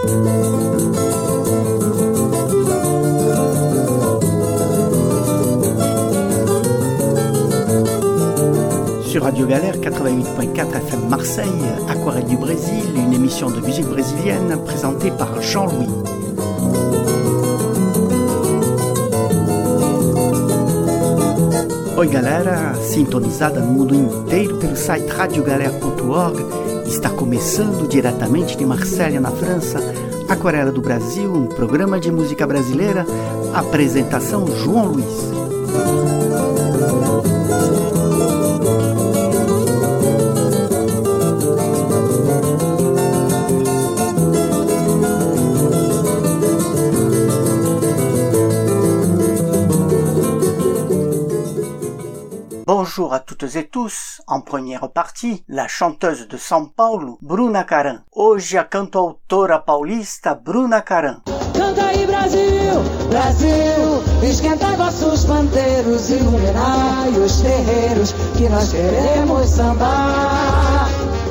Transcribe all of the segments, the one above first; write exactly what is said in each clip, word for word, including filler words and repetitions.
Sur Radio Galère quatre-vingt-huit point quatre F M Marseille, Aquarelle du Brésil, une émission de musique brésilienne présentée par Jean-Louis. Oi galera, sintonizada no mundo inteiro pelo site radio galère ponto org, está começando diretamente de Marselha, na França, Aquarela do Brasil, um programa de música brasileira, apresentação João Luiz. Bonjour à toutes et tous. En première partie, la chanteuse de São Paulo, Bruna Caram. Hoje a cantautora paulista Bruna Caram. Canta aí Brasil, Brasil, esquentai vossos pandeiros, iluminai os terreiros, que nós queremos sambar.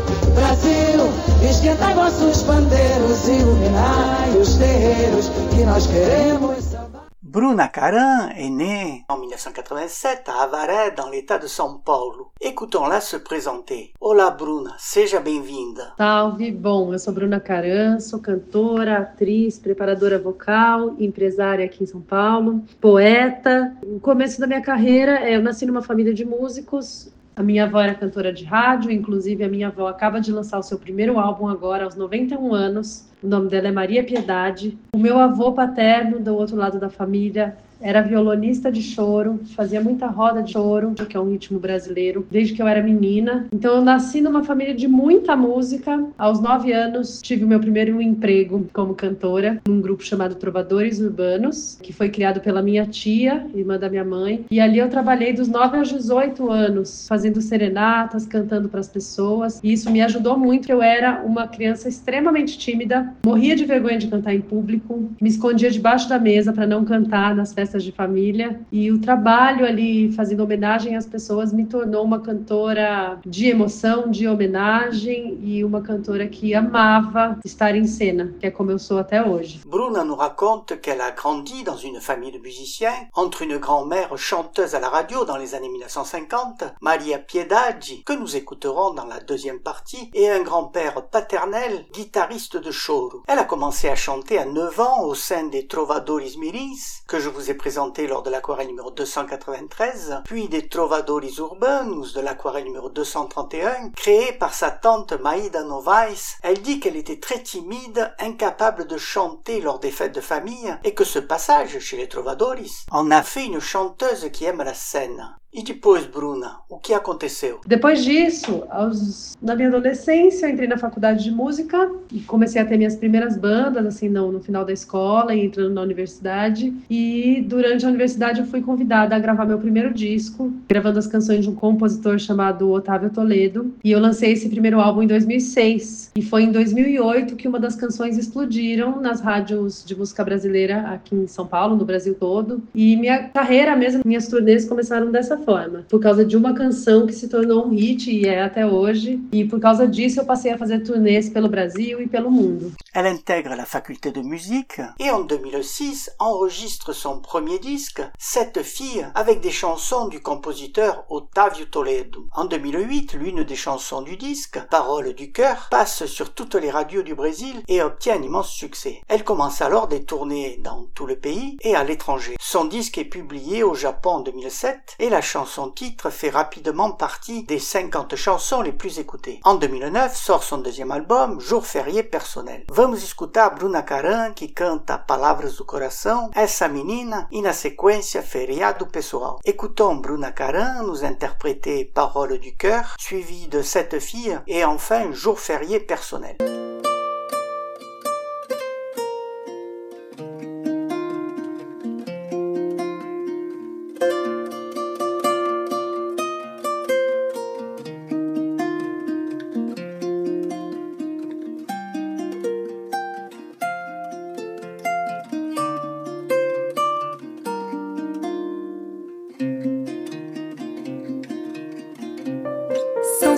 Brasil, esquentai vossos pandeiros, iluminai os terreiros, que nós queremos sambar. Bruna Caram est née en mille neuf cent quatre-vingt-sept à Avaré, dans l'état de São Paulo. Écoutons-la se présenter. Olá, Bruna, seja bem-vinda. Salve, bom, eu sou Bruna Caram, sou cantora, atriz, preparadora vocal, empresária aqui em São Paulo, poeta. No começo da minha carreira, eu nasci numa família de músicos. A minha avó era cantora de rádio, inclusive a minha avó acaba de lançar o seu primeiro álbum agora, aos noventa e um anos. O nome dela é Maria Piedade. O meu avô paterno, do outro lado da família, era violonista de choro, fazia muita roda de choro, que é um ritmo brasileiro, desde que eu era menina. Então eu nasci numa família de muita música. Aos nove anos tive o meu primeiro emprego como cantora, num grupo chamado Trovadores Urbanos, que foi criado pela minha tia, irmã da minha mãe. E ali eu trabalhei dos nove aos dezoito anos, fazendo serenatas, cantando para as pessoas. E isso me ajudou muito, porque eu era uma criança extremamente tímida, morria de vergonha de cantar em público, me escondia debaixo da mesa para não cantar nas festas de família, e o trabalho ali fazendo homenagem às pessoas me tornou uma cantora de emoção, de homenagem, e uma cantora que amava estar em cena, que é como eu sou até hoje. Bruna nous raconte qu'elle a grandi dans une famille de musiciens, entre une grand-mère chanteuse à la radio dans les années mille neuf cent cinquante, Maria Piedade, que nous écouterons dans la deuxième partie, et un grand-père paternel, guitariste de choro. Elle a commencé à chanter à neuf ans au sein des Trovadores Mirins, que je vous ai présenté lors de l'aquarelle numéro deux cent quatre-vingt-treize, puis des Trovadores Urbanos de l'aquarelle numéro deux cent trente et un, créée par sa tante Maïda Novaes. Elle dit qu'elle était très timide, incapable de chanter lors des fêtes de famille, et que ce passage chez les Trovadores en a fait une chanteuse qui aime la scène. E depois, Bruna, o que aconteceu? Depois disso, aos... na minha adolescência, eu entrei na faculdade de música e comecei a ter minhas primeiras bandas, assim, no, no final da escola e entrando na universidade. E durante a universidade eu fui convidada a gravar meu primeiro disco, gravando as canções de um compositor chamado Otávio Toledo. E eu lancei esse primeiro álbum em dois mil e seis. E foi em dois mil e oito que uma das canções explodiram nas rádios de música brasileira aqui em São Paulo, no Brasil todo. E minha carreira mesmo, minhas turnês começaram dessa forma, por causa de uma canção que se tornou um hit e é até hoje, e por causa disso eu passei a fazer turnês pelo Brasil e pelo mundo. Elle intègre la faculté de musique et en deux mille six enregistre son premier disque, Cette fille, avec des chansons du compositeur Otávio Toledo. En deux mille huit, l'une des chansons du disque, Paroles du cœur, passe sur toutes les radios du Brésil et obtient un immense succès. Elle commence alors des tournées dans tout le pays et à l'étranger. Son disque est publié au Japon en deux mille sept et la chanson titre fait rapidement partie des cinquante chansons les plus écoutées. En deux mille neuf sort son deuxième album, Jour férié personnel. Vamos escutar Bruna Caram, que canta Palavras do Coração, Essa Menina, e na sequência Feriado Pessoal. Écoutons Bruna Caram nous interpréter Paroles du cœur, suivi de Cette fille, et enfin Jour férié personnel.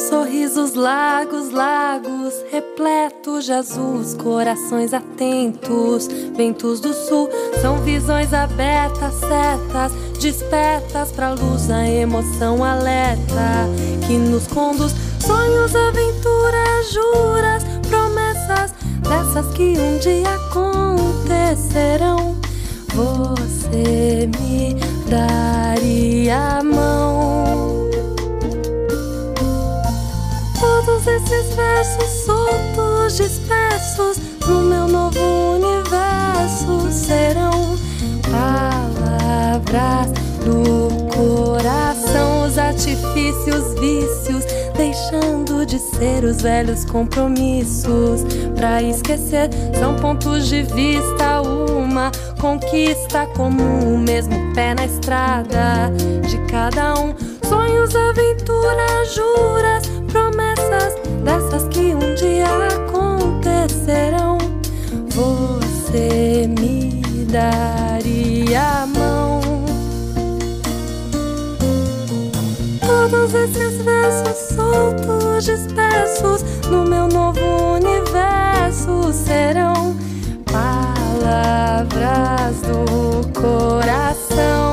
sorrisos, lagos, lagos, repletos de azuis, corações atentos, ventos do sul, são visões abertas, setas, despertas pra luz, a emoção alerta, que nos conduz, sonhos, aventuras, juras, promessas, dessas que um dia acontecerão. Você me daria a mão. Todos esses versos soltos, dispersos no meu novo universo serão palavras do coração. Os artifícios, vícios, deixando de ser os velhos compromissos. Pra esquecer, são pontos de vista, uma conquista comum, o mesmo pé na estrada de cada um. Sonhos, aventuras, juras, promessas, dessas que um dia acontecerão. Você me daria a mão. Todos esses versos soltos, dispersos no meu novo universo serão palavras do coração.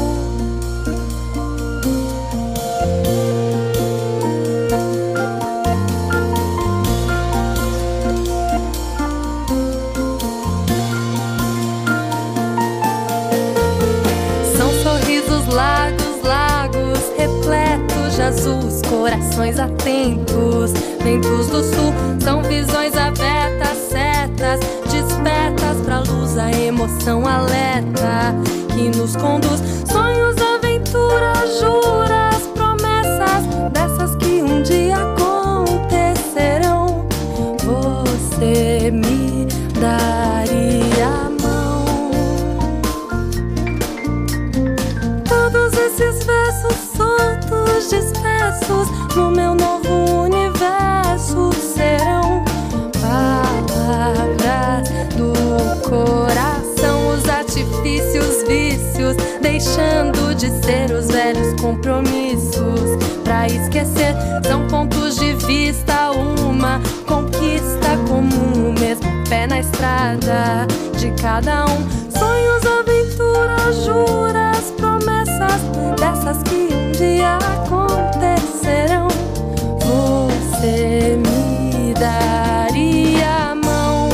Azuis, corações atentos, ventos do sul, são visões abertas, setas, despertas pra luz, a emoção alerta, que nos conduz, sonhos, aventuras, juras, promessas, dessas que um dia acontecerão. Você me daria a mão. Todos esses versos soltos, dispersos no meu novo universo serão palavras do coração. Os artifícios, vícios, deixando de ser os velhos compromissos. Pra esquecer, são pontos de vista, uma conquista comum, o mesmo pé na estrada de cada um. Sonhos, aventuras, juras, promessas, dessas que um dia acontecerão. Você me daria a mão.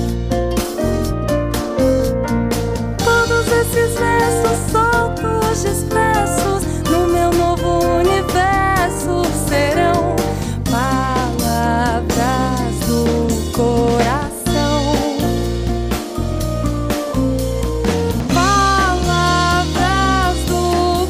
Todos esses versos soltos, dispersos no meu novo universo serão palavras do coração. Palavras do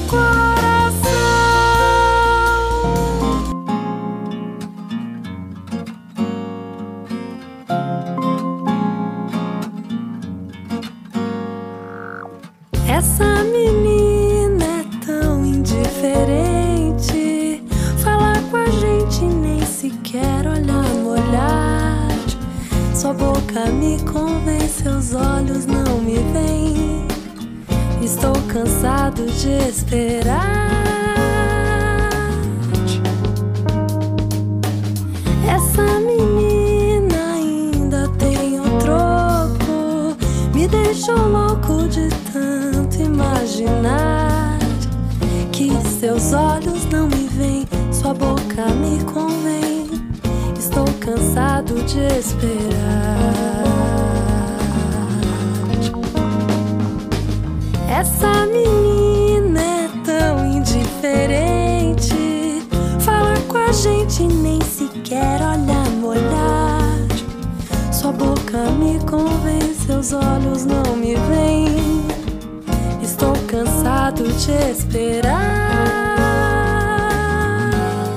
Essa menina é tão indiferente, fala com a gente nem sequer olhar no olhar. Sua boca me convence, seus olhos não me veem. Estou cansado de esperar. Essa menina ainda tem um troco, me deixou louco de tanto imaginar que seus olhos não me veem, sua boca me convém. Estou cansado de esperar. Essa menina é tão indiferente, fala com a gente nem sequer olhar no olhar. Sua boca me convence, seus olhos não me veem. Estou cansado de esperar.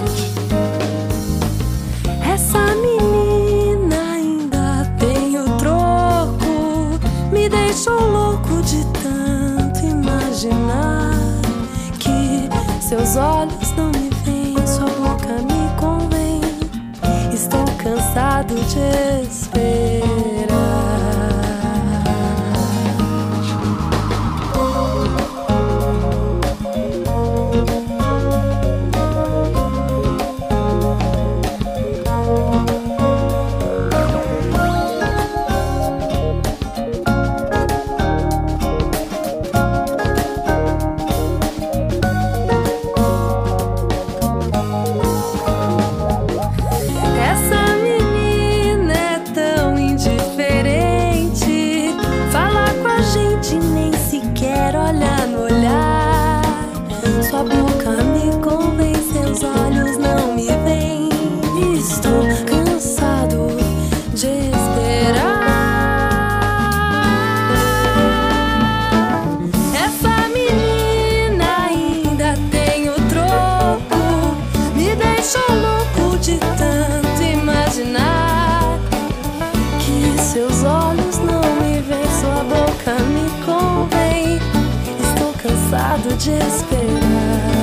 Essa menina ainda tem o troco, me deixou louco de tanto imaginar que seus olhos não me veem, sua boca me convém. Estou cansado de esperar. de esperar.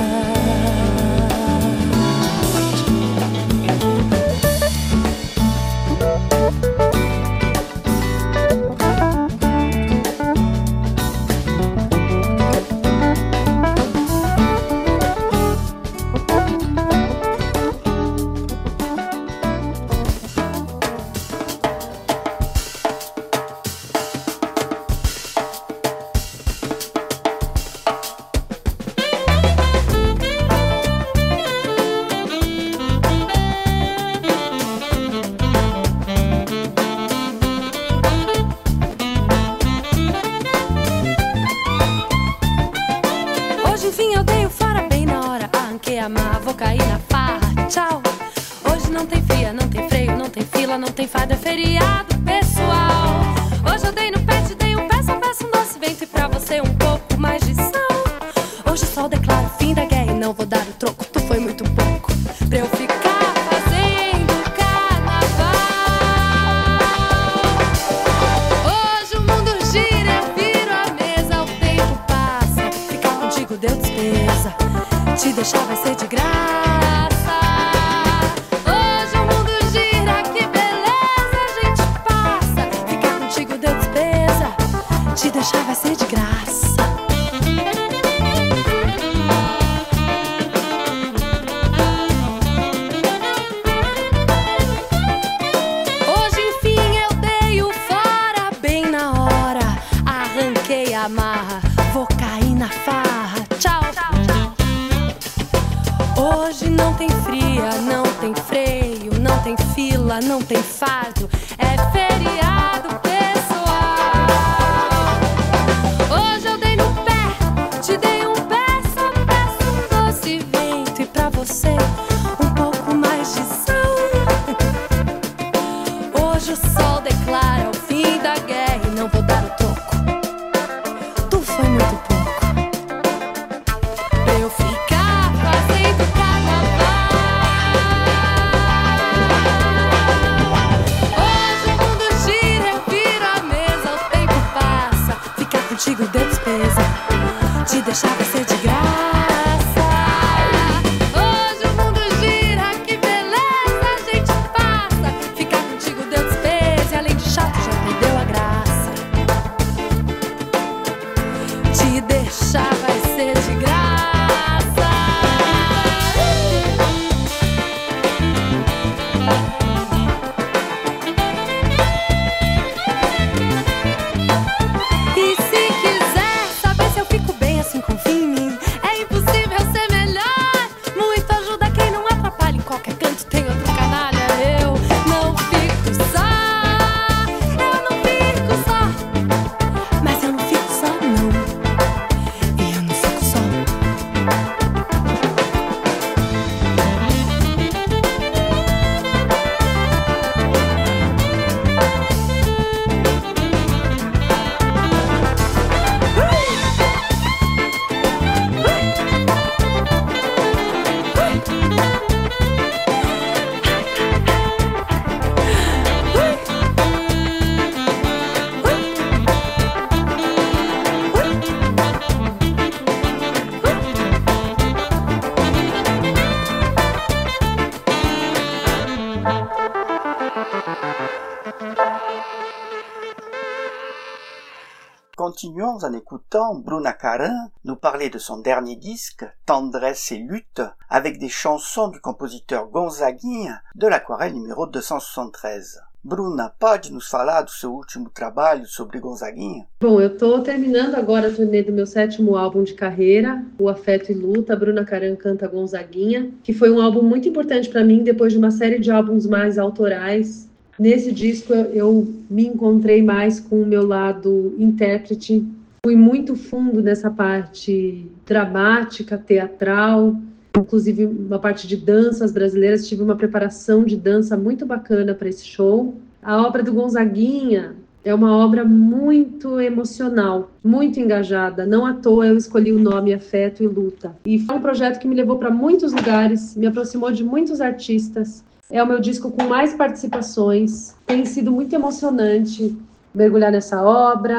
Continuons en écoutant Bruna Carin nous parler de son dernier disque, Tendresse et lutte, avec des chansons du compositeur Gonzaguinha de l'Aquarelle numéro duzentos e sessenta e três. Bruna, pode nos falar do seu último trabalho sobre Gonzaguinha? Bom, eu estou terminando agora a turnê do meu sétimo álbum de carreira, O Afeto e Luta, Bruna Carin canta Gonzaguinha, que foi um álbum muito importante para mim depois de uma série de álbuns mais autorais. Nesse disco eu me encontrei mais com o meu lado intérprete, fui muito fundo nessa parte dramática, teatral, inclusive uma parte de danças brasileiras, tive uma preparação de dança muito bacana para esse show. A obra do Gonzaguinha é uma obra muito emocional, muito engajada, não à toa eu escolhi o nome Afeto e Luta. E foi um projeto que me levou para muitos lugares, me aproximou de muitos artistas. É o meu disco com mais participações. Tem sido muito emocionante mergulhar nessa obra,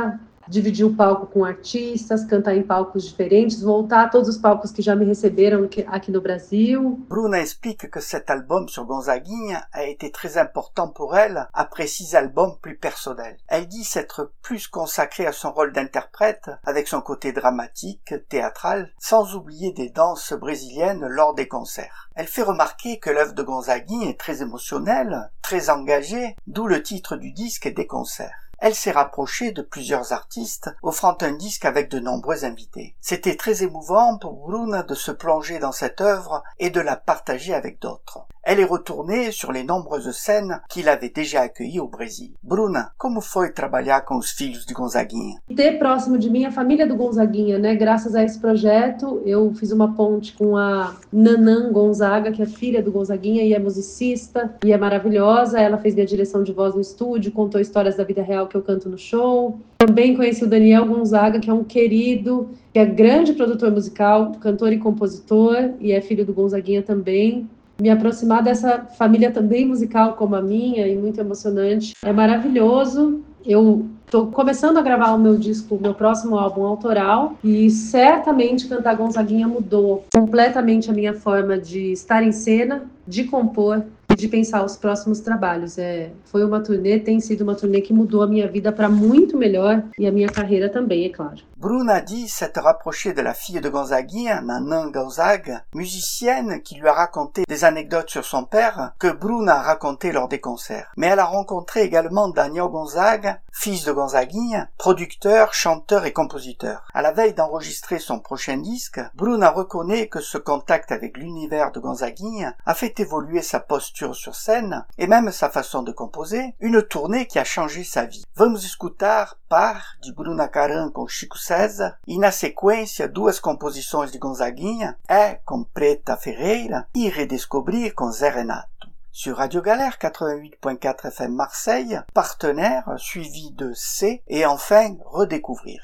dividir o palco com artistas, cantar em palcos diferentes, voltar a todos os palcos que já me receberam aqui no Brasil. Bruna explique que cet album sur Gonzaguinha a été très important pour elle après six albums plus personnels. Elle dit s'être plus consacrée à son rôle d'interprète, avec son côté dramatique, théâtral, sans oublier des danses brésiliennes lors des concerts. Elle fait remarquer que l'œuvre de Gonzaguinha est très émotionnelle, très engagée, d'où le titre du disque et des concerts. Elle s'est rapprochée de plusieurs artistes, offrant un disque avec de nombreux invités. C'était très émouvant pour Bruna de se plonger dans cette œuvre et de la partager avec d'autres. Elle est retournée sur les nombreuses scènes qu'il avait déjà accueillies au Brésil. Bruna, como foi trabalhar com os filhos de Gonzaguinha? Ter próximo de mim a família do Gonzaguinha, né? Graças a esse projeto, eu fiz uma ponte com a Nanã Gonzaga, que é filha do Gonzaguinha e é musicista e é maravilhosa. Ela fez minha direção de voz no estúdio, contou histórias da vida real que eu canto no show. Também conheci o Daniel Gonzaga, que é um querido, que é grande produtor musical, cantor e compositor, e é filho do Gonzaguinha também. Me aproximar dessa família também musical como a minha e muito emocionante. É maravilhoso. Eu estou começando a gravar o meu disco, o meu próximo álbum autoral, e certamente cantar Gonzaguinha mudou completamente a minha forma de estar em cena, de compor e de pensar os próximos trabalhos. É, foi uma turnê, tem sido uma turnê que mudou a minha vida para muito melhor e a minha carreira também, é claro. Bruna dit s'être rapprochée de la fille de Gonzaguinha, Nanã Gonzaga, musicienne qui lui a raconté des anecdotes sur son père que Bruna a raconté lors des concerts. Mais elle a rencontré également Daniel Gonzaga, fils de Gonzaguinha, producteur, chanteur et compositeur. À la veille d'enregistrer son prochain disque, Bruna reconnaît que ce contact avec l'univers de Gonzaguinha a fait évoluer sa posture sur scène et même sa façon de composer, une tournée qui a changé sa vie. Vamos escutar Par, de Bruna Caran com Chico César, e na sequência duas composições de Gonzaguinha, É com Preta Ferreira e Redescobrir com Zé Renato. Sur Radio Galère quatre-vingt-huit point quatre F M Marseille, Partenaire, suivi de C, et enfin Redécouvrir.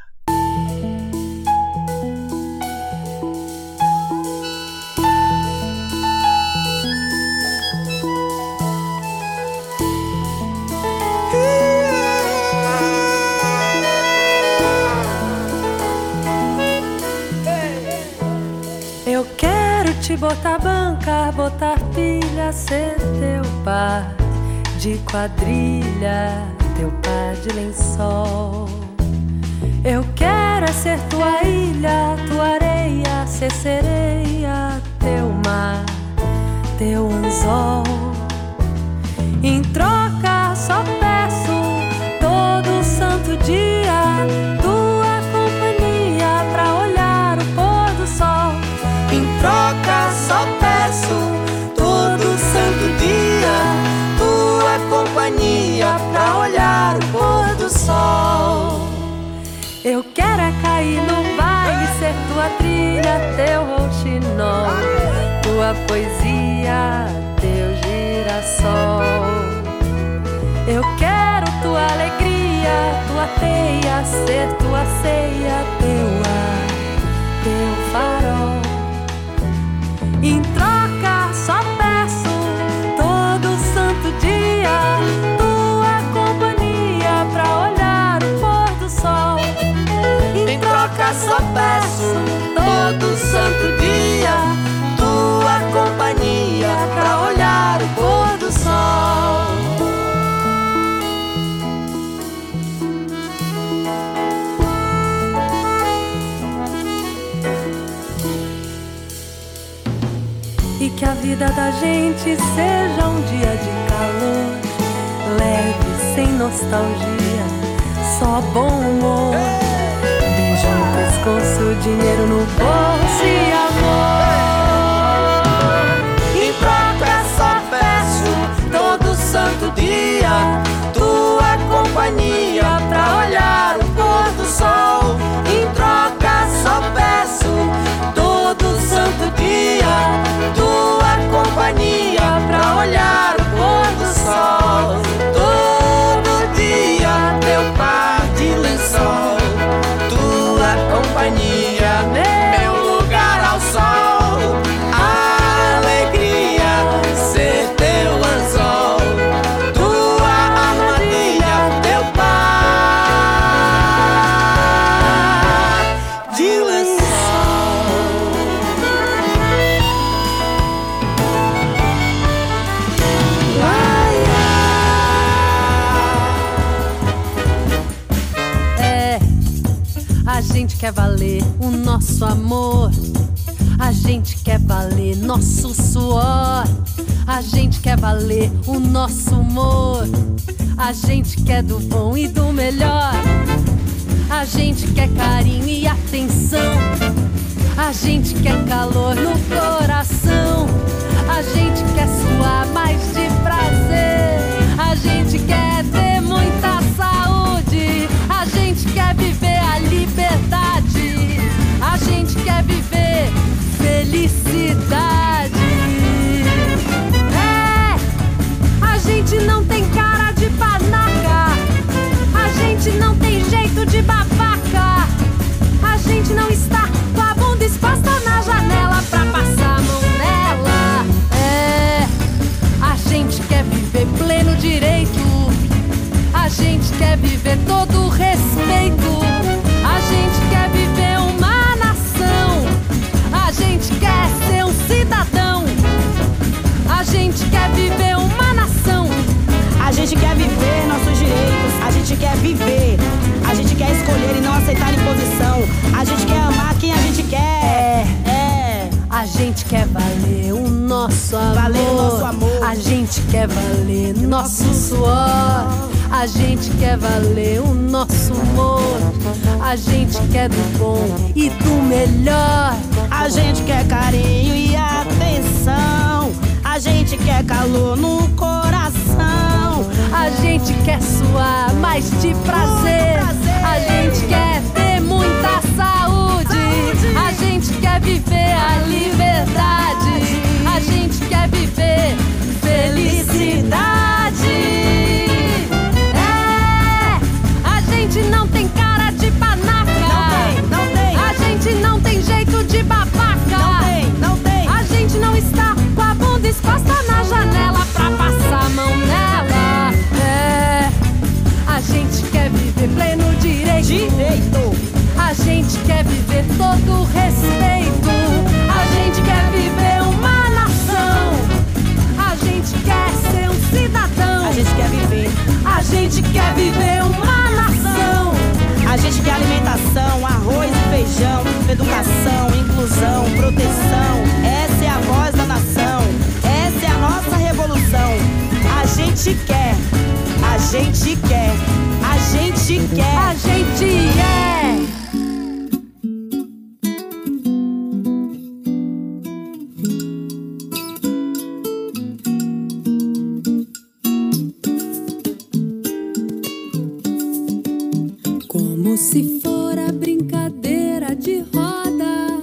Eu quero te botar banca, botar pilha, ser teu par de quadrilha, teu par de lençol. Eu quero é ser tua ilha, tua areia, ser sereia, teu mar, teu anzol. Em troca só peço todo santo dia tua companhia pra olhar o pôr do sol. Em troca só peço todo santo dia tua companhia pra olhar o pôr do sol. Eu quero é cair no baile, ser tua trilha, teu rouxinol, tua poesia, teu girassol. Eu quero tua alegria, tua teia, ser tua ceia, teu ar, teu farol. Em troca só peço todo santo dia tua companhia pra olhar o pôr do sol. Em troca só peço todo santo dia tua companhia pra olhar o pôr do sol. E que a vida da gente seja um dia de calor, leve, sem nostalgia, só bom humor. Beijo no pescoço, dinheiro no bolso e amor. Em troca só peço todo santo dia tua companhia pra olhar o pôr do sol. Em troca só peço todo santo dia tua companhia pra olhar o pôr do sol. Todo dia teu par de lençol, tua companhia, meu lugar ao sol. A gente quer valer o nosso amor. A gente quer valer nosso suor. A gente quer valer o nosso humor. A gente quer do bom e do melhor. A gente quer carinho e atenção. A gente quer calor no coração. A gente quer suar mais de prazer. A gente quer ter muita saúde. A gente quer viver a liberdade. A gente quer viver felicidade. É, a gente não tem cara de panaca. A gente não tem jeito de babaca. A gente não está com a bunda exposta na janela pra passar a mão nela. É, a gente quer viver pleno direito. A gente quer viver todo o respeito. A gente quer viver uma nação. A gente quer ser um cidadão. A gente quer viver uma nação. A gente quer viver nossos direitos. A gente quer viver. A gente quer escolher e não aceitar imposição. A gente quer amar quem a gente quer. É, é. A gente quer valer o nosso amor. Valer o nosso amor. A gente quer valer nosso suor. A gente quer valer o nosso humor. A gente quer do bom e do melhor. A gente quer carinho e atenção. A gente quer calor no coração. A gente quer suar mais de prazer. A gente quer ter muita saúde. A gente quer viver a liberdade. A gente quer viver felicidade. É, a gente não tem cara de panaca. Não tem, não tem. A gente não tem jeito de babaca. Não tem, não tem. A gente não está com a bunda exposta na janela pra passar a mão nela. É, a gente quer viver pleno direito. Direito. A gente quer viver todo o respeito. A gente quer viver uma nação. A gente quer ser um cidadão. A gente quer viver. A gente quer viver uma nação. A gente quer alimentação, arroz e feijão, educação, inclusão, proteção. Essa é a voz da nação. Essa é a nossa revolução. A gente quer. A gente quer. A gente quer. A gente é. Como se fora brincadeira de roda,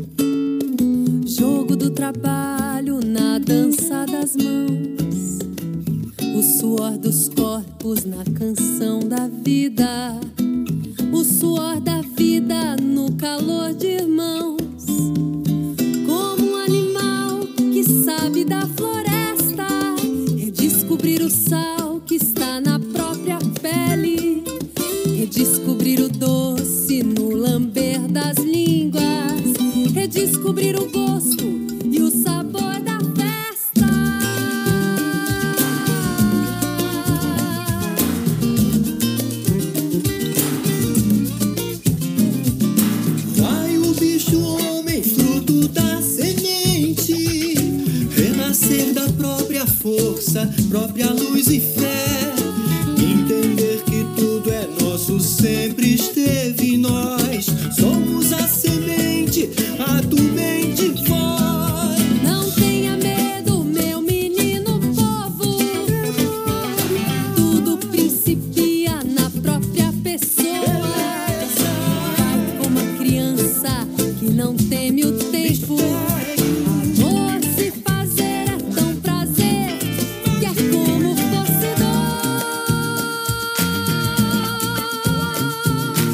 jogo do trabalho na dança das mãos, o suor dos corpos na canção da vida, o suor da vida no calor de irmãos. Como um animal que sabe da floresta, redescobrir o sal que está na própria pele, redescobrir o doce no lamber das línguas, redescobrir o gosto e o sabor da festa. Vai o bicho homem, fruto da semente, renascer da própria força, própria luz e fé, entender que tudo é nosso, sempre esteve em nós. Somos a semente, a mente voz. Não tenha medo, meu menino povo, tudo principia na própria pessoa. Vai como a criança que não teme o tempo. Amor se fazer é tão prazer, que é como fosse dor.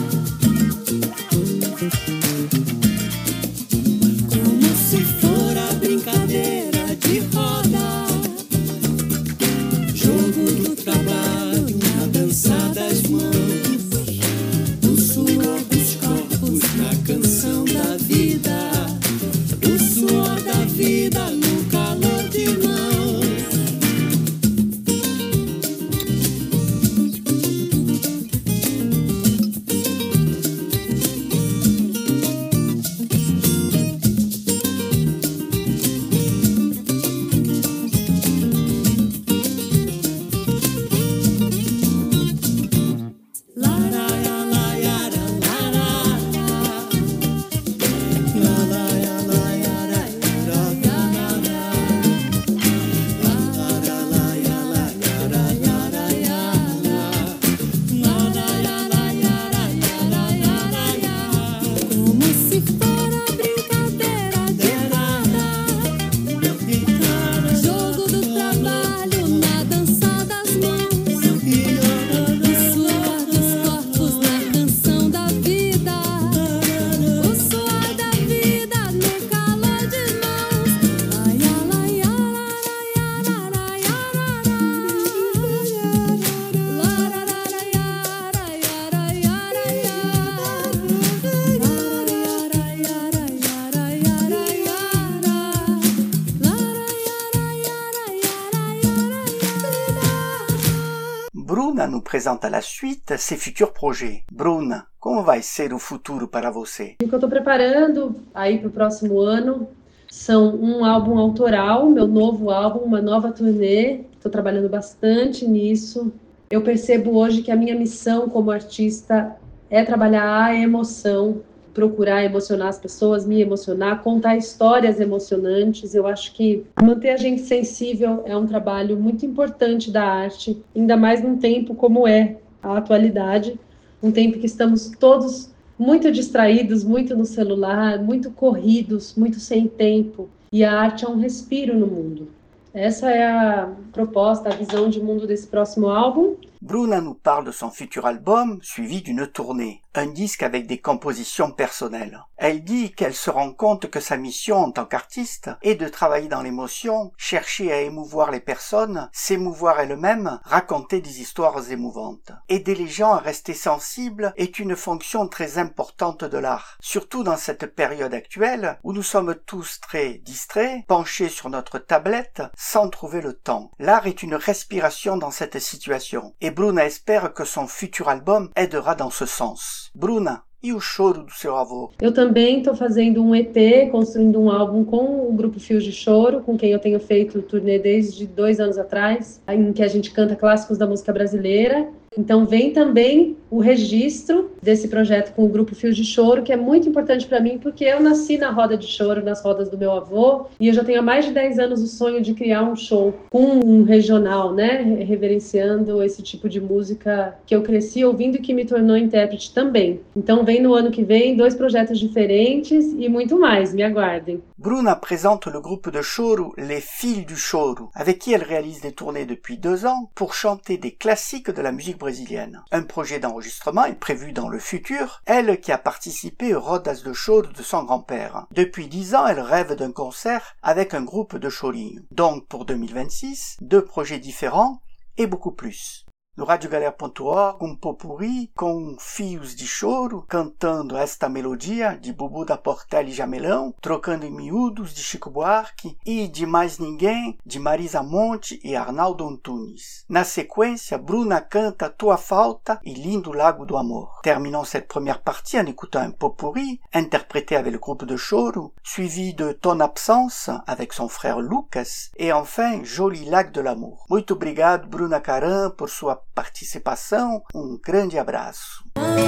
présente à la suite ses futurs projets. Bruna, como vai ser o futuro para você? O que eu estou preparando aí para o próximo ano são um álbum autoral, meu novo álbum, uma nova turnê. Estou trabalhando bastante nisso. Eu percebo hoje que a minha missão como artista é trabalhar a emoção, procurar emocionar as pessoas, me emocionar, contar histórias emocionantes. Eu acho que manter a gente sensível é um trabalho muito importante da arte, ainda mais num tempo como é a atualidade, um tempo que estamos todos muito distraídos, muito no celular, muito corridos, muito sem tempo. E a arte é um respiro no mundo. Essa é a proposta, a visão de mundo desse próximo álbum. Bruna nous parle de son futur album, suivi d'une tournée, un disque avec des compositions personnelles. Elle dit qu'elle se rend compte que sa mission en tant qu'artiste est de travailler dans l'émotion, chercher à émouvoir les personnes, s'émouvoir elle-même, raconter des histoires émouvantes. Aider les gens à rester sensibles est une fonction très importante de l'art, surtout dans cette période actuelle où nous sommes tous très distraits, penchés sur notre tablette, sans trouver le temps. L'art est une respiration dans cette situation. Et Bruna espera que son futur album aidera dans ce sens. Bruna, e o choro do seu avô? Eu também estou fazendo um E P, construindo um álbum com o grupo Fios de Choro, com quem eu tenho feito turnê desde dois anos atrás, em que a gente canta clássicos da música brasileira. Então vem também o registro desse projeto com o grupo Fios de Choro, que é muito importante para mim, porque eu nasci na roda de choro, nas rodas do meu avô, e eu já tenho há mais de dez anos o sonho de criar um show com um regional, né, reverenciando esse tipo de música que eu cresci ouvindo e que me tornou intérprete também. Então vem no ano que vem dois projetos diferentes e muito mais, me aguardem. Bruna présente le groupe de choro Les Filles du Choro, avec qui elle réalise des tournées depuis deux ans pour chanter des classiques de la musique brésilienne. Un projet d'enregistrement est prévu dans le futur, elle qui a participé aux rodas de choro de son grand-père. Depuis dix ans, elle rêve d'un concert avec un groupe de chorinho. Donc pour deux mille vingt-six, deux projets différents et beaucoup plus. No radio galera ponto org, um popurrí com fios de choro, cantando esta melodia de Bubu da Portela e Jamelão, trocando em miúdos de Chico Buarque e de Mais Ninguém, de Marisa Monte e Arnaldo Antunes. Na sequência, Bruna canta Tua Falta e Lindo Lago do Amor. Terminons cette première partie en écoutant un popurrí, interprété avec le groupe de choro, suivi de Ton Absence avec son frère Lucas, et enfin Joli Lac de l'Amour. Muito obrigado, Bruna Caram, por sua participação. Um grande abraço.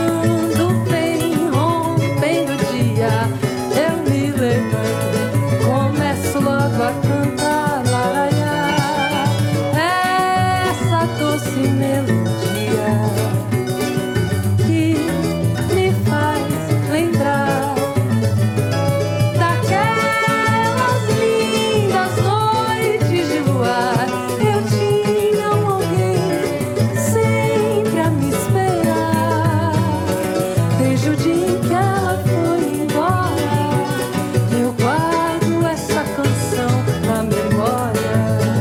Quando vem rompendo o dia, eu me levanto, começo logo a cantar, laraiá, essa doce melodia que me faz lembrar daquelas lindas noites de luar. Eu tinha um alguém sempre a me esperar. Desde o dia em que ela foi embora, eu guardo essa canção na memória.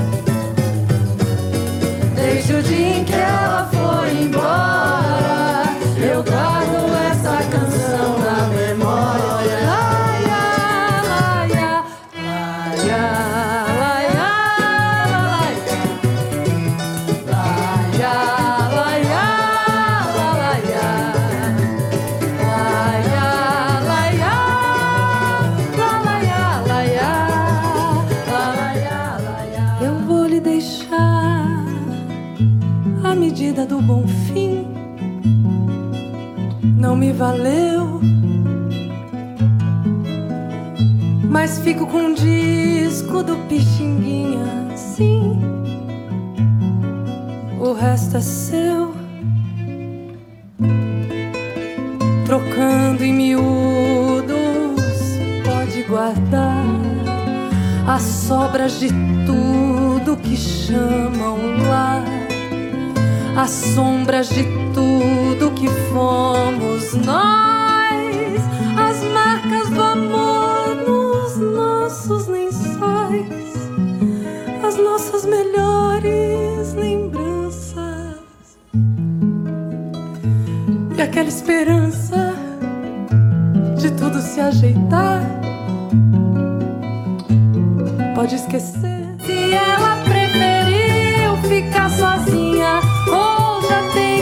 Desde o dia em que ela foi embora, eu guardo essa canção na memória. Laia, laia, laia, laia, laia, laia, laia, laia, laia, laia, laia. Eu vou lhe deixar a medida do bom fim. Não me valeu, mas fico com um disco do Pixinguinha, sim. O resto é seu, trocando em miúdos, pode guardar as sobras de tudo que chamam lá, as sombras de tudo que fomos nós, as marcas do amor nos nossos lençóis, as nossas melhores lembranças e aquela esperança de tudo se ajeitar. Pode esquecer se ela preferiu ficar sozinha ou já tem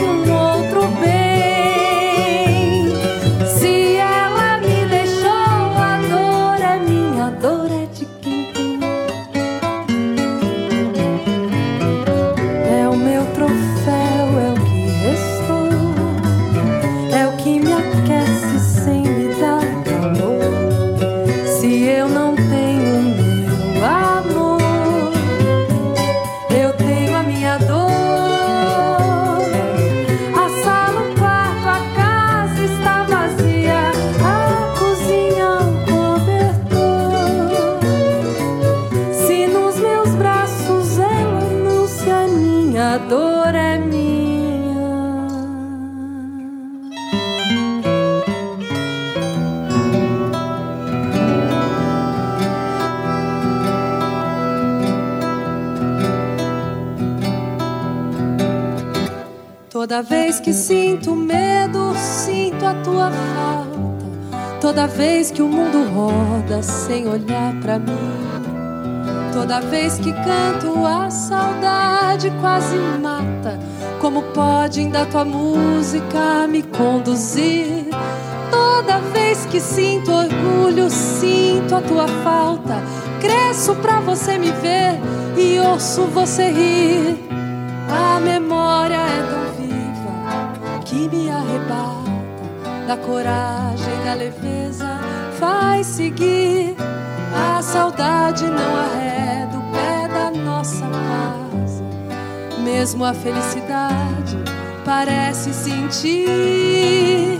Toda vez que sinto medo, sinto a tua falta. Toda vez que o mundo roda sem olhar pra mim. Toda vez que canto, a saudade quase mata. Como pode ainda tua música me conduzir? Toda vez que sinto orgulho, sinto a tua falta. Cresço pra você me ver e ouço você rir. A memória é tão viva que me arrebata. Da coragem, da leveza, faz seguir. A saudade não arreda o pé da nossa casa. Mesmo a felicidade parece sentir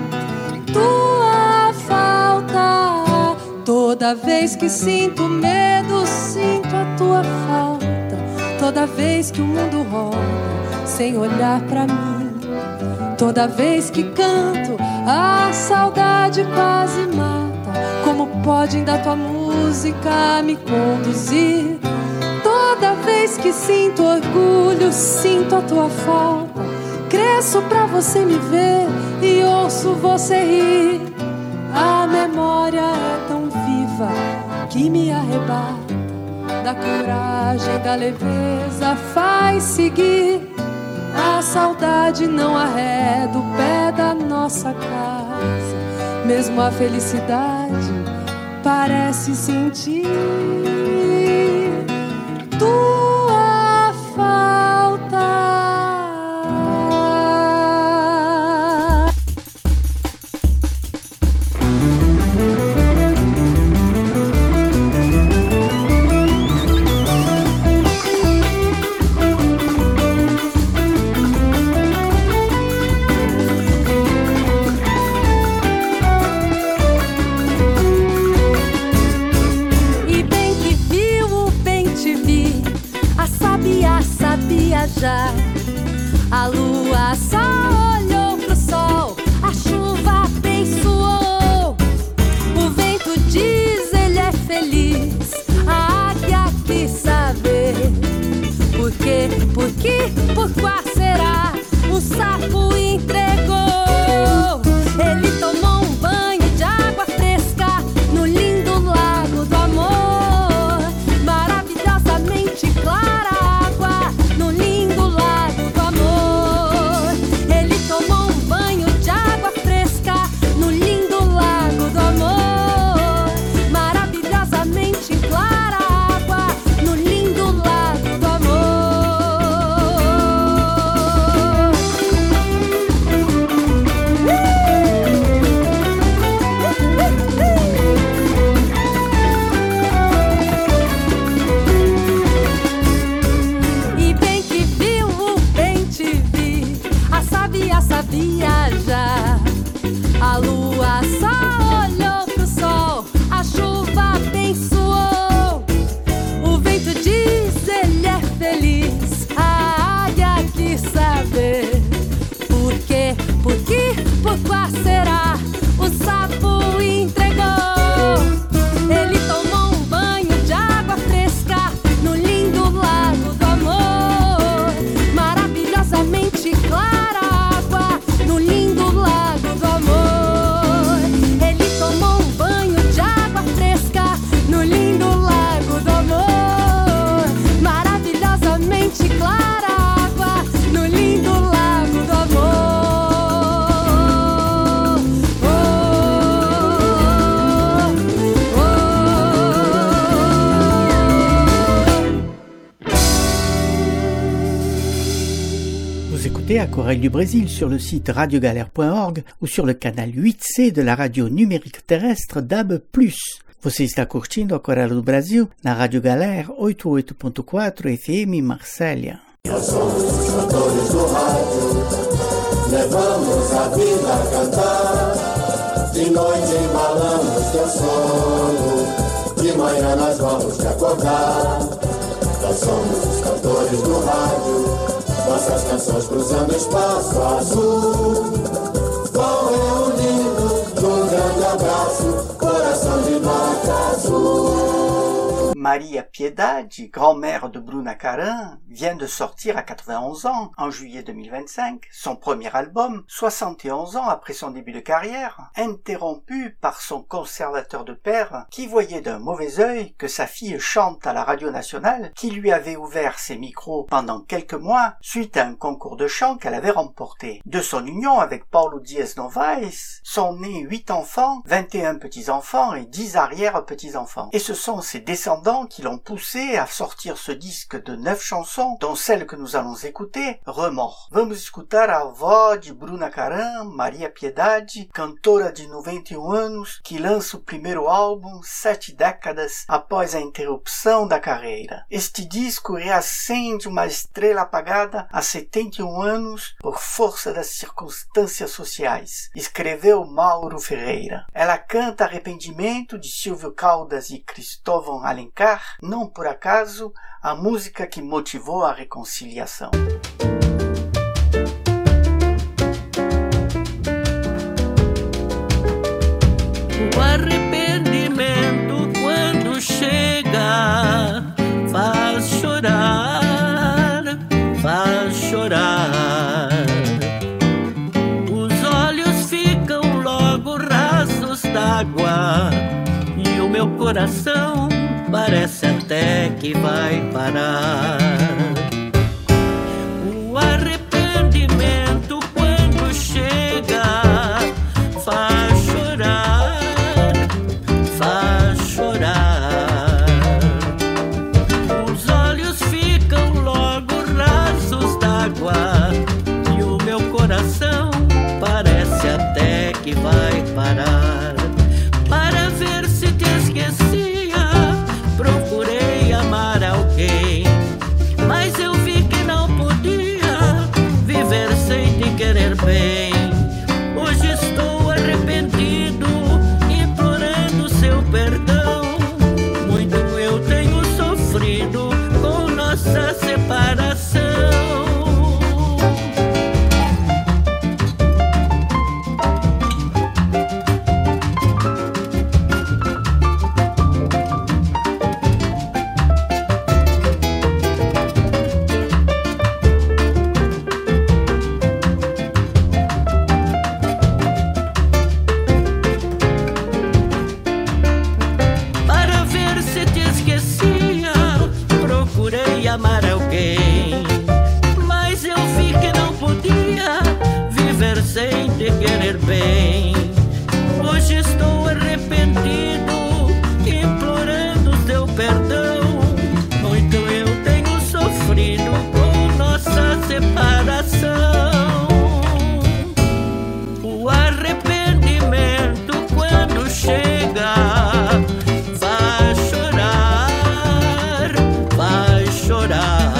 tua falta. Toda vez que sinto medo, sinto a tua falta. Toda vez que o mundo roda sem olhar pra mim. Toda vez que canto, a saudade quase mata. Como pode ainda tua música me conduzir? Toda vez que sinto orgulho, sinto a tua falta. Cresço pra você me ver e ouço você rir. A memória é tão viva que me arrebata. Da coragem, da leveza, faz seguir. A saudade não arreda o pé da nossa casa. Mesmo a felicidade parece sentir tua falta. Já. A lua só olhou pro sol, a chuva abençoou. O vento diz ele é feliz, a águia quis saber por quê, por quê, por qual será? O sapo entregou. Ele tomou um banho de água fresca no lindo lago do amor. Maravilhosamente clara água no lindo lago do amor. Ele tomou um banho de água fresca no lindo lago do amor. Maravilhosamente clara água no lindo lago do amor. E bem que viu, bem te vi, a sabia sabia já. A lua só olhou pro sol, a chuva abençoou. O vento diz ele é feliz, a águia quis saber por quê, por quê, por qual será? O sapo entregou. Ele tomou um banho de água fresca no lindo lago do amor. Maravilhosamente clara água no lindo lago do amor. Ele tomou um banho de água fresca no lindo lago do amor. Maravilhosamente clara água no lindo lago do amor. Vous écoutez Aquarelle du Brésil sur le site radiogalère point org ou sur le canal huit C de la radio numérique terrestre D A B plus. Você está curtindo Aquarelle do Brasil na Rádio Galère oitenta e oito ponto quatro F M Marsella. Nós somos os cantores do rádio, levamos a vida a cantar. De noite embalamos teu sono, de manhã nós vamos te acordar. Nós somos os cantores do rádio, nossas canções cruzando espaço azul. Vão reunindo num grande abraço, coração de nota azul. Maria Piedade, grand-mère de Bruna Carin, vient de sortir à quatre-vingt-onze ans, en juillet deux mille vingt-cinq, son premier album, soixante et onze ans après son début de carrière, interrompu par son conservateur de père qui voyait d'un mauvais œil que sa fille chante à la radio nationale qui lui avait ouvert ses micros pendant quelques mois suite à un concours de chant qu'elle avait remporté. De son union avec Paulo Dias Novaes sont nés huit enfants, vingt et un petits-enfants et dix arrière-petits-enfants. Et ce sont ses descendants qui l'ont poussé à sortir ce disque de neuf chansons, dont celle que nous allons écouter, Remords. Vamos escutar a voz de Bruna Carin, Maria Piedade, cantora de noventa e um anos, que lança o primeiro álbum sete décadas após a interrupção da carreira. Este disco reacende uma estrela apagada há setenta e um anos por força das circunstâncias sociais, escreveu Mauro Ferreira. Ela canta Arrependimento de Silvio Caldas e Cristóvão Alencar, não por acaso, a música que motivou a reconciliação. O arrependimento quando chega faz chorar, faz chorar. Os olhos ficam logo rasos d'água e o meu coração parece até que vai parar. O arrependimento quando chega faz chorar, faz chorar. Os olhos ficam logo rasos d'água e o meu coração parece até que vai parar. Para ver se te esquecia, procurei amar alguém, mas eu vi que não podia viver sem te querer bem. Hoje estou arrependido, implorando seu perdão. Muito eu tenho sofrido com nossa separação. Amar alguém, mas eu vi que não podia viver sem te querer bem. Hoje estou arrependido, implorando teu perdão. Muito eu tenho sofrido com nossa separação. O arrependimento quando chega faz chorar, faz chorar.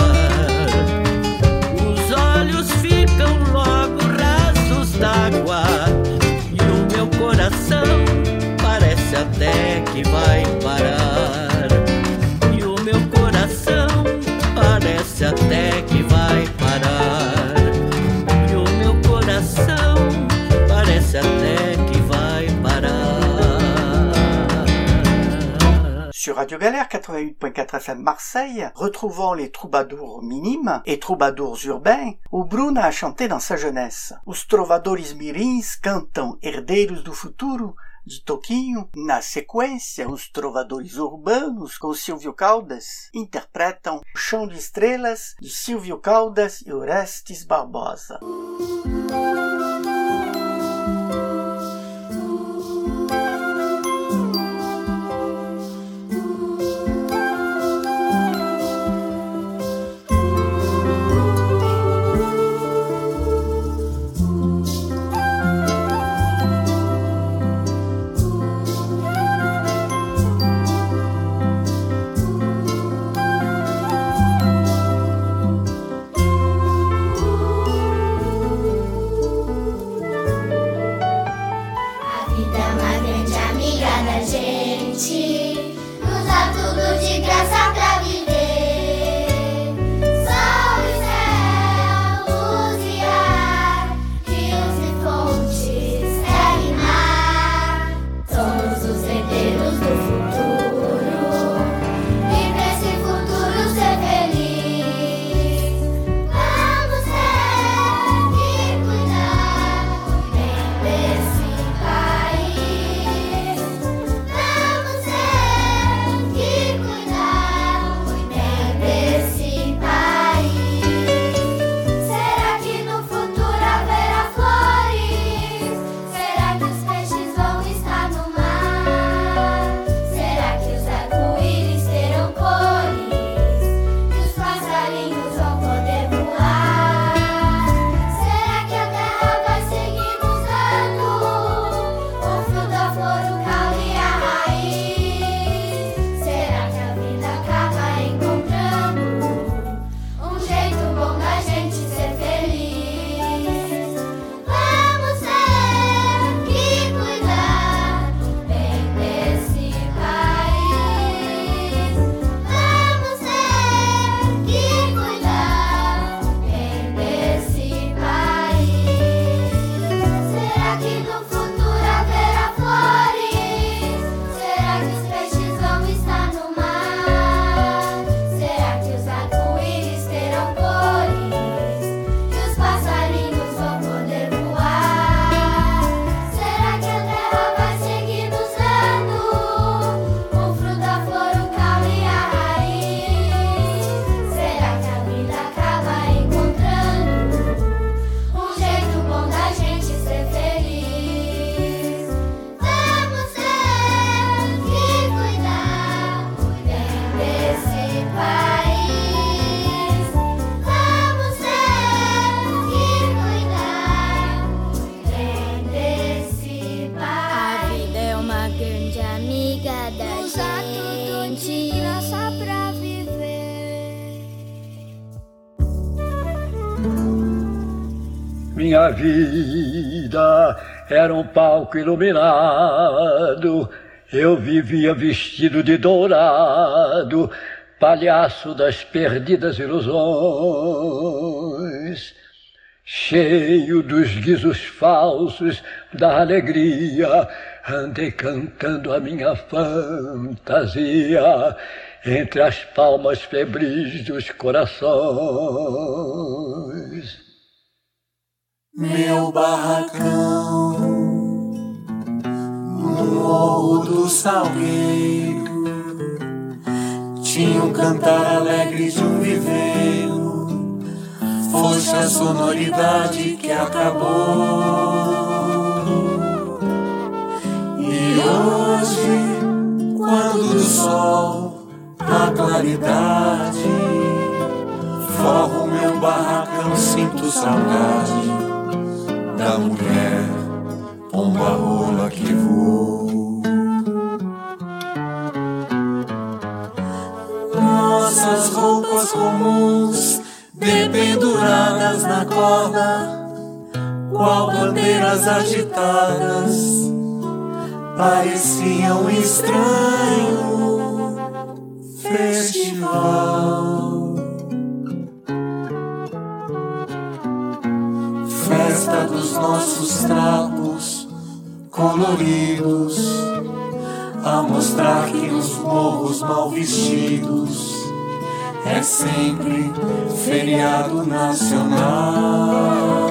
Os olhos ficam logo rasos d'água e o meu coração parece até que vai parar. E o meu coração parece até que vai parar. E o meu coração parece até que vai parar. Sur Radio Galère quatre-vingt-huit point quatre F M Marseille, retrouvons les troubadours minimes et troubadours urbains où Bruna a chanté dans sa jeunesse. Os trovadores mirins cantam Herdeiros do Futuro, de Toquinho. Na sequência, os trovadores urbanos, com Silvio Caldas, interpretam Chão de Estrelas, de Silvio Caldas e Orestes Barbosa. Minha vida era um palco iluminado, eu vivia vestido de dourado, palhaço das perdidas ilusões, cheio dos guizos falsos da alegria, andei cantando a minha fantasia entre as palmas febris dos corações. Meu barracão no morro do Salgueiro tinha um cantar alegre de um viveiro, fosse a sonoridade que acabou. E hoje, quando do sol a claridade forro meu barracão, sinto saudade da mulher pomba rola que voou. Nossas roupas comuns dependuradas na corda, qual bandeiras agitadas, pareciam um estranho festival. Festa dos nossos trapos coloridos, a mostrar que nos morros mal vestidos é sempre feriado nacional.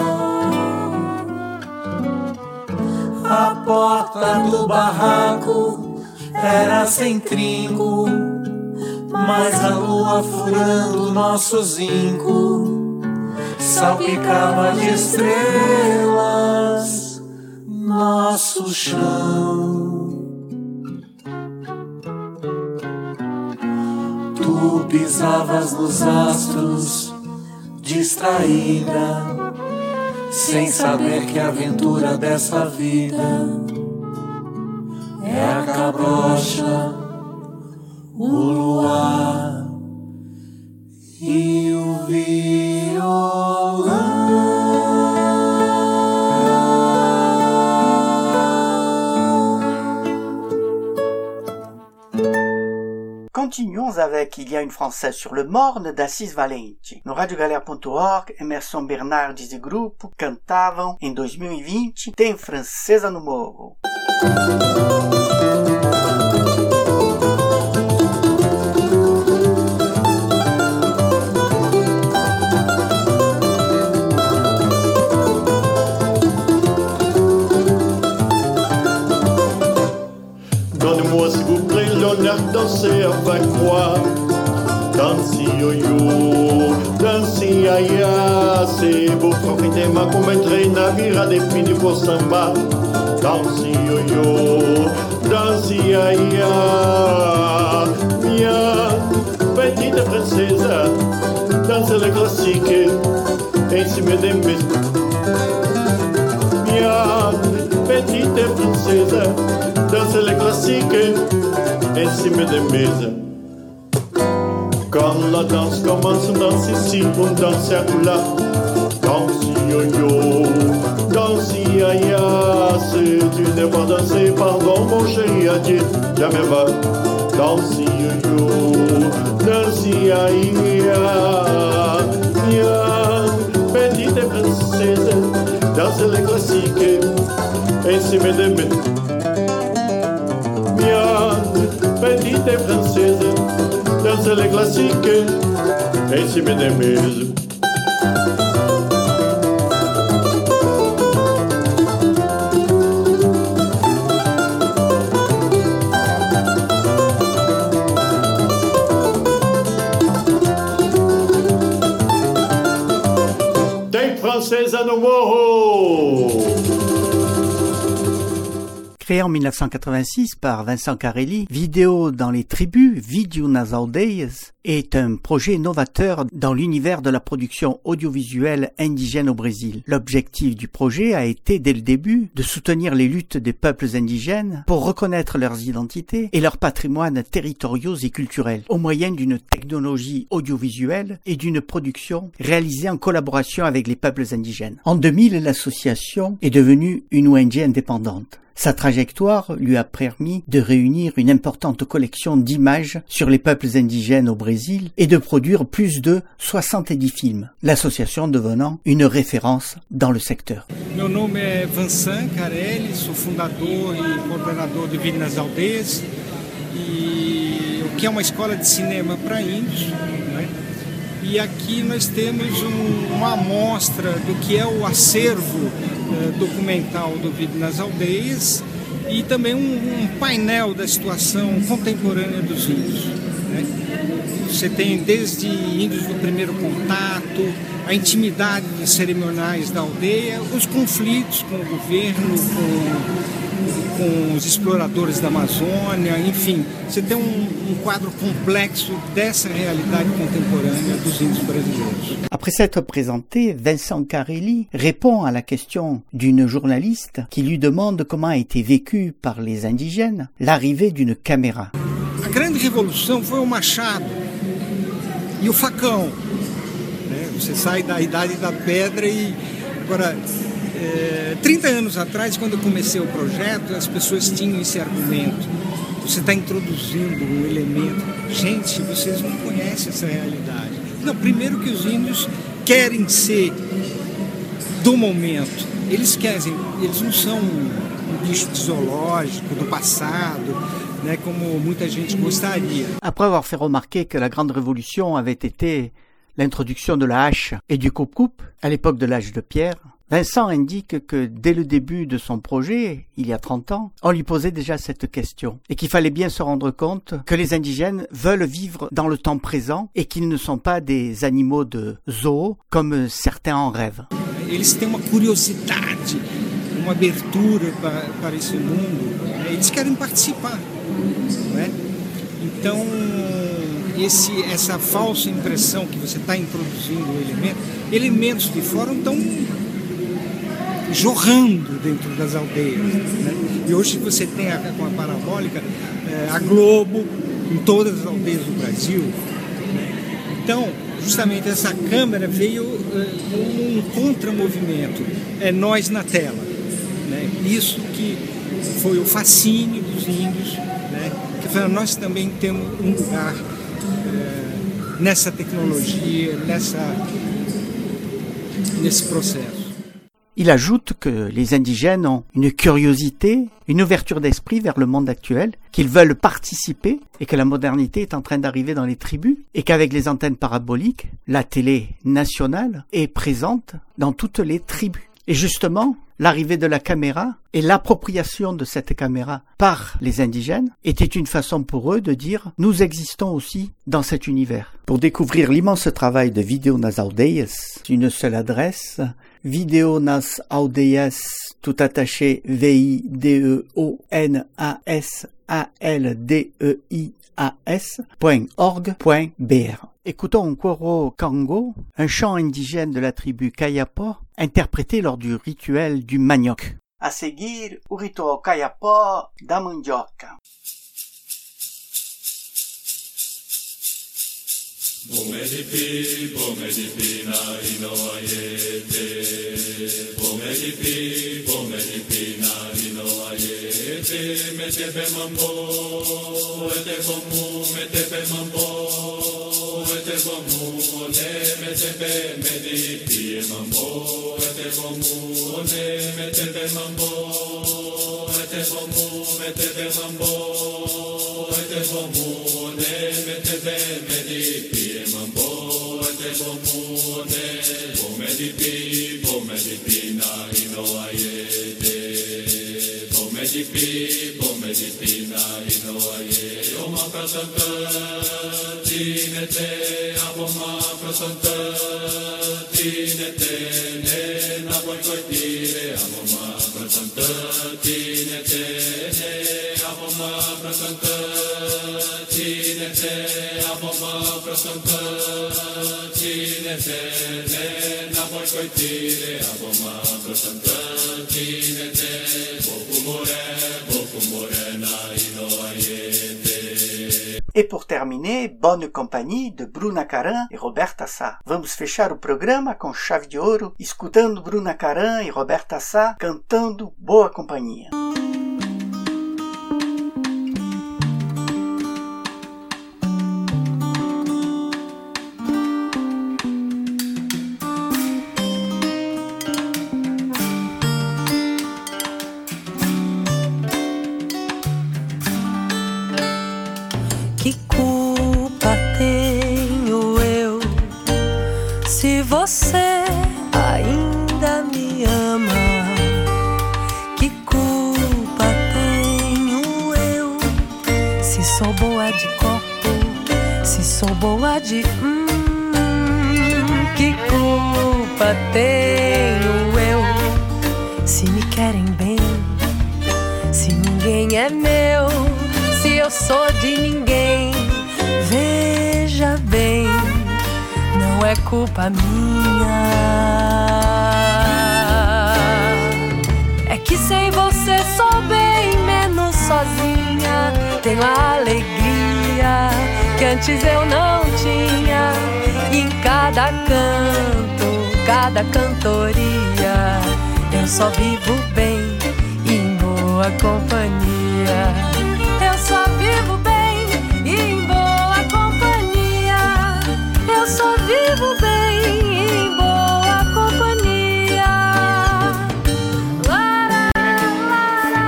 A porta do barraco era sem trinco, mas a lua furando nosso zinco salpicava de estrelas nosso chão. Tu pisavas nos astros distraída, sem saber que a aventura dessa vida é a cabrocha, o luar e o violão. Continuons avec Il y a une Française sur le Morne d'Assis Valente. No radio galera ponto org, Emerson Bernardes e grupo cantavam em dois mil e vinte Tem Francesa no Morro. Donnez-moi s'il vous plaît l'honneur de danser avec moi. Danse yo-yo, danse ya-ya, c'est beau profiter ma commettre navire à définir pour samba. Danse yo-yo, danse ya-ya, viens, petite princesse, danse le classique, insieme des musiques. Viens, petite princesse, danse les classiques, insieme des musiques. Quand la danse commence, on danse ici, on danse là. Danse yo-yo, danse ya-ya. Si tu n'es pas dansé, pardon mon chéri, adieu, jamais va. Danse yo-yo, danse ya-ya. Viens, petite princesse, danse les classiques, insieme des musiques. Viens, petite princesse, danse les classiques, insieme des musiques. Tem Francesa no Morro! Créé en mille neuf cent quatre-vingt-six par Vincent Carelli, Vidéo dans les tribus, Vídeo nas aldeias, est un projet novateur dans l'univers de la production audiovisuelle indigène au Brésil. L'objectif du projet a été, dès le début, de soutenir les luttes des peuples indigènes pour reconnaître leurs identités et leurs patrimoines territoriaux et culturels, au moyen d'une technologie audiovisuelle et d'une production réalisée en collaboration avec les peuples indigènes. En deux mille, l'association est devenue une O N G indépendante. Sa trajectoire lui a permis de réunir une importante collection d'images sur les peuples indigènes au Brésil et de produire plus de soixante-dix films, l'association devenant une référence dans le secteur. Meu nome é Vincent Carelli, sou fundador e coordenador de Vídeo nas Aldeias, e o que é uma escola de cinema para índios, né? E aqui nós temos um, uma amostra do que é o acervo eh, documental do Vídeo nas Aldeias e também um, um painel da situação contemporânea dos índios, né? Você tem desde índios do primeiro contato, a intimidade dos cerimoniais da aldeia, os conflitos com o governo, com, com os exploradores da Amazônia, enfim, você tem um, um quadro complexo dessa realidade contemporânea dos índios brasileiros. Après s'être présenté, Vincent Carelli répond à la question d'une journaliste qui lui demande comment a été vécue par les indigènes l'arrivée d'une caméra. A grande revolução foi o machado e o facão. Você sai da idade da pedra e agora, é, trinta anos atrás, quando eu comecei o projeto, as pessoas tinham esse argumento. Você está introduzindo um elemento. Gente, vocês não conhecem essa realidade. Não, primeiro que os índios querem ser do momento. Eles querem, eles não são um bicho zoológico do passado, né, como muita gente gostaria. Après avoir fait remarquer que la grande révolution avait été l'introduction de la hache et du coupe-coupe à l'époque de l'âge de pierre, Vincent indique que dès le début de son projet, il y a trente ans, on lui posait déjà cette question et qu'il fallait bien se rendre compte que les indigènes veulent vivre dans le temps présent et qu'ils ne sont pas des animaux de zoo comme certains en rêvent. Eles têm uma curiosidade, uma abertura para, para esse mundo, eles querem participar, né? Então, esse, essa falsa impressão que você está introduzindo o elemento, elementos de fora estão jorrando dentro das aldeias, né? E hoje você tem a, com a parabólica é, a Globo em todas as aldeias do Brasil, né? Então, justamente essa câmera veio é, como um contramovimento, é nós na tela, né? Isso que foi o fascínio dos índios, né? Que foi, nós também temos um lugar é, nessa tecnologia, nessa, nesse processo. Il ajoute que les indigènes ont une curiosité, une ouverture d'esprit vers le monde actuel, qu'ils veulent participer et que la modernité est en train d'arriver dans les tribus et qu'avec les antennes paraboliques, la télé nationale est présente dans toutes les tribus. Et justement, l'arrivée de la caméra et l'appropriation de cette caméra par les indigènes était une façon pour eux de dire « nous existons aussi dans cet univers ». Pour découvrir l'immense travail de Vídeo nas Aldeias, une seule adresse, Vídeo nas Aldeias, tout attaché, V I D E O N A S A L D E I A S point org point B R. Écoutons un Coro Cango, un chant indigène de la tribu Kayapo, interprété lors du rituel du manioc. A seguir, o rito Kayapo da mandioca. Bomedipi, bomedipi na ino ayete. Bomedipi, bomedipi na ino ayete. Mete be mambo, ete bomu, mete be mambo, ete bomu, ne mete be medipi mambo, ete bomu, ne mete be mambo, ete bomu, mete be mambo, ete bomu, ne mete be medipi. Mambo te bomune, bomedipi, bomedipi na ino ayete, bomedipi, bomedipi. medipina inoaye oma prasanta tinete aboma prasanta tinete ne na boikoitire aboma prasanta tinete ne aboma prasanta tinete aboma prasanta tinete ne na boikoitire aboma prasanta tinete boku more boku morena inoaiete. E por terminer, Bonne Companhia de Bruna Caran e Roberta Sá. Vamos fechar o programa com chave de ouro, escutando Bruna Caran e Roberta Sá cantando Boa Companhia. Que culpa tenho eu se você ainda me ama? Que culpa tenho eu se sou boa de copo, se sou boa de hum? Que culpa tenho eu se me querem bem, se ninguém é meu? Se eu sou de ninguém, veja bem, não é culpa minha. É que sem você sou bem menos sozinha. Tenho a alegria que antes eu não tinha. E em cada canto, cada cantoria, eu só vivo bem e em boa companhia. Eu só vivo bem e em boa companhia. Eu só vivo bem e em boa companhia. Lara, lara,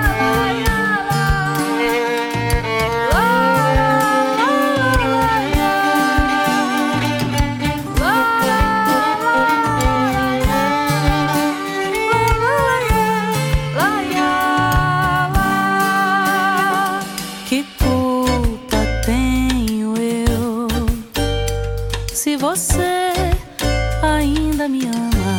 que culpa tenho eu se você ainda me ama?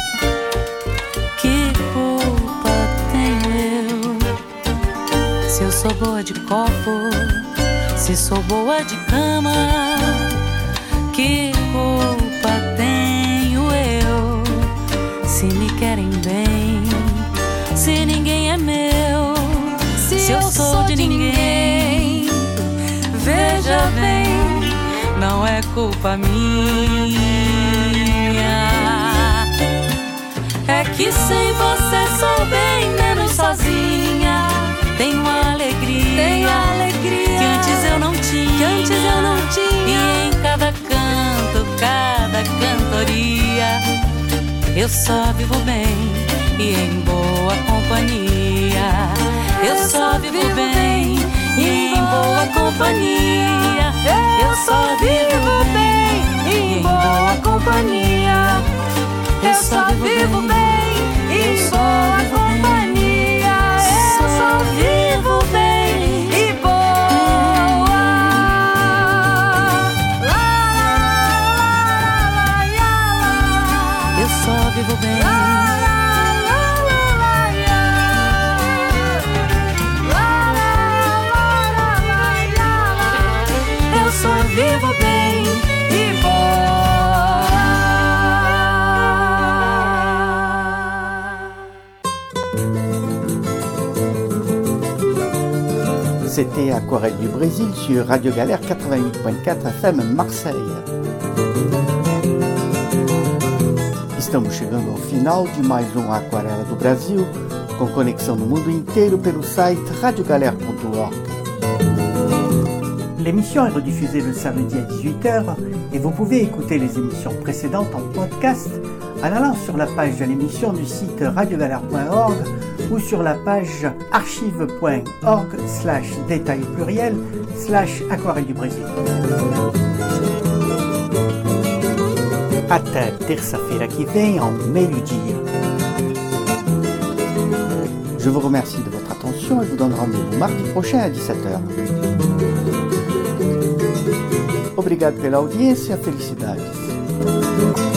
Que culpa tenho eu se eu sou boa de copo, se sou boa de cama? Que culpa tenho eu se me querem bem, se ninguém é meu? Se, se eu sou de ninguém, veja bem, não é culpa minha. É que sem você sou bem menos sozinha. Tenho alegria, tenho alegria que antes eu não tinha, que antes eu não tinha. E em cada canto, cada cantoria, eu só vivo bem e em boa companhia. Eu só vivo bem e em boa companhia. Eu só vivo bem e em boa companhia. Eu só vivo bem e em boa companhia. Eu só vivo bem e boa. Eu só vivo bem. Eu só vivo bem e boa. C'était Aquarelle du Brésil sur Radio Galère quatre-vingt-huit point quatre F M Marseille. Estamos chegando ao final de mais um Aquarela do Brasil, com conexão no mundo inteiro pelo site radio galère point org. L'émission est rediffusée le samedi à dix-huit heures et vous pouvez écouter les émissions précédentes en podcast en allant sur la page de l'émission du site radio galère point org ou sur la page archive point org slash détail pluriel slash aquarelle du Brasil. Até terça-feira que vem ao meio-dia. Je vous remercie de votre attention et vous donne rendez-vous mardi prochain à dix-sept heures. Obrigado pela audiência, felicidades.